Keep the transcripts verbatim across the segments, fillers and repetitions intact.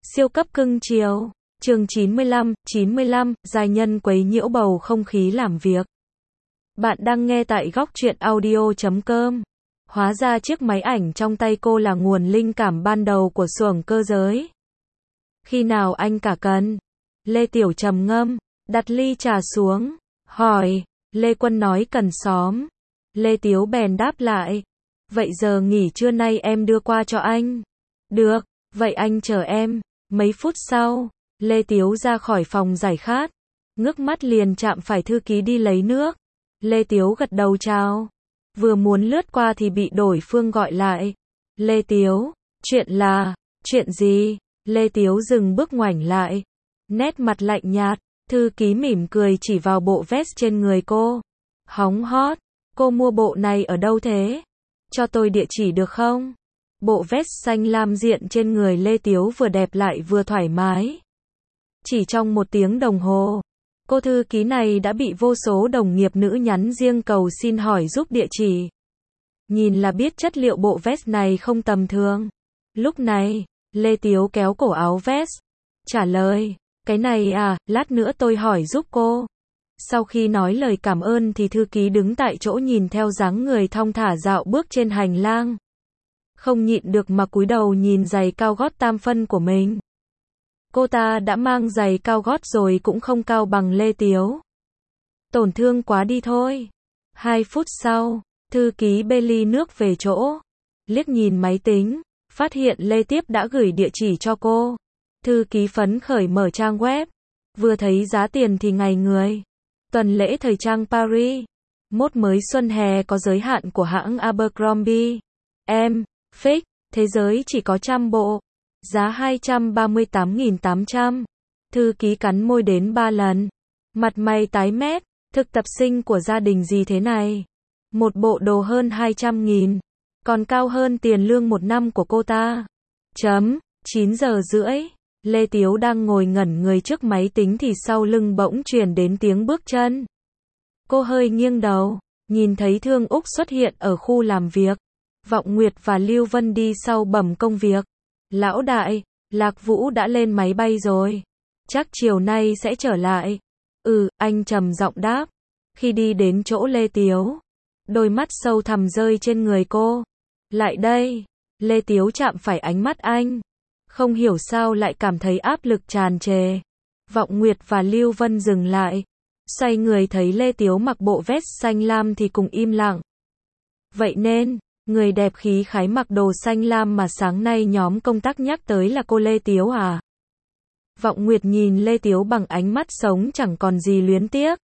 Siêu cấp cưng chiều. Chương chín mươi lăm, chín mươi lăm, giai nhân quấy nhiễu bầu không khí làm việc. Bạn đang nghe tại góc truyện audio chấm com. Hóa ra chiếc máy ảnh trong tay cô là nguồn linh cảm ban đầu của xuồng cơ giới. Khi nào anh cả cần? Lê Tiểu trầm ngâm, đặt ly trà xuống, hỏi. Lê Quân nói cần xóm. Lê Tiếu bèn đáp lại. Vậy giờ nghỉ trưa nay em đưa qua cho anh. Được, vậy anh chờ em. Mấy phút sau, Lê Tiếu ra khỏi phòng giải khát, ngước mắt liền chạm phải thư ký đi lấy nước. Lê Tiếu gật đầu chào, vừa muốn lướt qua thì bị đối phương gọi lại. Lê Tiếu, chuyện là, chuyện gì? Lê Tiếu dừng bước ngoảnh lại, nét mặt lạnh nhạt. Thư ký mỉm cười chỉ vào bộ vest trên người cô. Hóng hot, cô mua bộ này ở đâu thế? Cho tôi địa chỉ được không? Bộ vest xanh lam diện trên người Lê Tiếu vừa đẹp lại vừa thoải mái. Chỉ trong một tiếng đồng hồ, cô thư ký này đã bị vô số đồng nghiệp nữ nhắn riêng cầu xin hỏi giúp địa chỉ. Nhìn là biết chất liệu bộ vest này không tầm thường. Lúc này, Lê Tiếu kéo cổ áo vest, trả lời, cái này à, lát nữa tôi hỏi giúp cô. Sau khi nói lời cảm ơn thì thư ký đứng tại chỗ nhìn theo dáng người thong thả dạo bước trên hành lang. Không nhịn được mà cúi đầu nhìn giày cao gót tam phân của mình. Cô ta đã mang giày cao gót rồi cũng không cao bằng Lê Tiếu. Tổn thương quá đi thôi. Hai phút sau, thư ký bê ly nước về chỗ. Liếc nhìn máy tính, phát hiện Lê Tiếp đã gửi địa chỉ cho cô. Thư ký phấn khởi mở trang web. Vừa thấy giá tiền thì ngày người. Tuần lễ thời trang Paris. Mốt mới xuân hè có giới hạn của hãng Abercrombie. Em, fix, thế giới chỉ có trăm bộ. Giá hai trăm ba mươi tám nghìn tám trăm. Thư ký cắn môi đến ba lần. Mặt mày tái mét, thực tập sinh của gia đình gì thế này? Một bộ đồ hơn hai trăm nghìn. Còn cao hơn tiền lương một năm của cô ta. Chấm, chín giờ rưỡi. Lê Tiếu đang ngồi ngẩn người trước máy tính thì sau lưng bỗng truyền đến tiếng bước chân. Cô hơi nghiêng đầu, nhìn thấy Thương Úc xuất hiện ở khu làm việc. Vọng Nguyệt và Lưu Vân đi sau bẩm công việc. Lão đại, Lạc Vũ đã lên máy bay rồi. Chắc chiều nay sẽ trở lại. Ừ, anh trầm giọng đáp. Khi đi đến chỗ Lê Tiếu, đôi mắt sâu thẳm rơi trên người cô. Lại đây. Lê Tiếu chạm phải ánh mắt anh. Không hiểu sao lại cảm thấy áp lực tràn trề. Vọng Nguyệt và Lưu Vân dừng lại. Xoay người thấy Lê Tiếu mặc bộ vest xanh lam thì cùng im lặng. Vậy nên, người đẹp khí khái mặc đồ xanh lam mà sáng nay nhóm công tác nhắc tới là cô Lê Tiếu à? Vọng Nguyệt nhìn Lê Tiếu bằng ánh mắt sống chẳng còn gì luyến tiếc.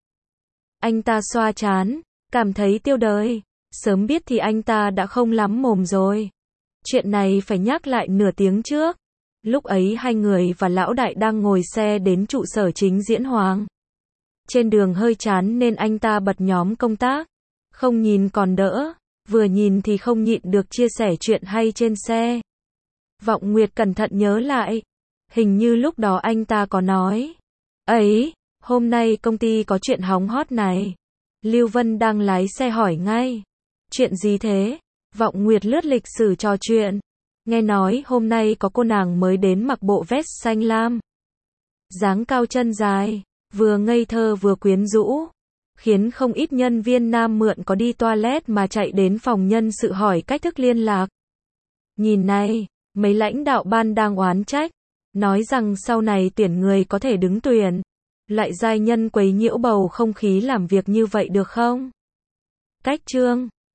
Anh ta xoa trán, cảm thấy tiêu đời. Sớm biết thì anh ta đã không lắm mồm rồi. Chuyện này phải nhắc lại nửa tiếng trước. Lúc ấy hai người và lão đại đang ngồi xe đến trụ sở chính Diễn Hoàng. Trên đường hơi chán nên anh ta bật nhóm công tác. Không nhìn còn đỡ, vừa nhìn thì không nhịn được chia sẻ chuyện hay trên xe. Vọng Nguyệt cẩn thận nhớ lại. Hình như lúc đó anh ta có nói. Ấy, hôm nay công ty có chuyện hóng hot này. Lưu Vân đang lái xe hỏi ngay. Chuyện gì thế? Vọng Nguyệt lướt lịch sử trò chuyện. Nghe nói hôm nay có cô nàng mới đến mặc bộ vest xanh lam. Dáng cao chân dài, vừa ngây thơ vừa quyến rũ. Khiến không ít nhân viên nam mượn có đi toilet mà chạy đến phòng nhân sự hỏi cách thức liên lạc. Nhìn này, mấy lãnh đạo ban đang oán trách. Nói rằng sau này tuyển người có thể đứng tuyển. Lại giai nhân quấy nhiễu bầu không khí làm việc như vậy được không? Cách chương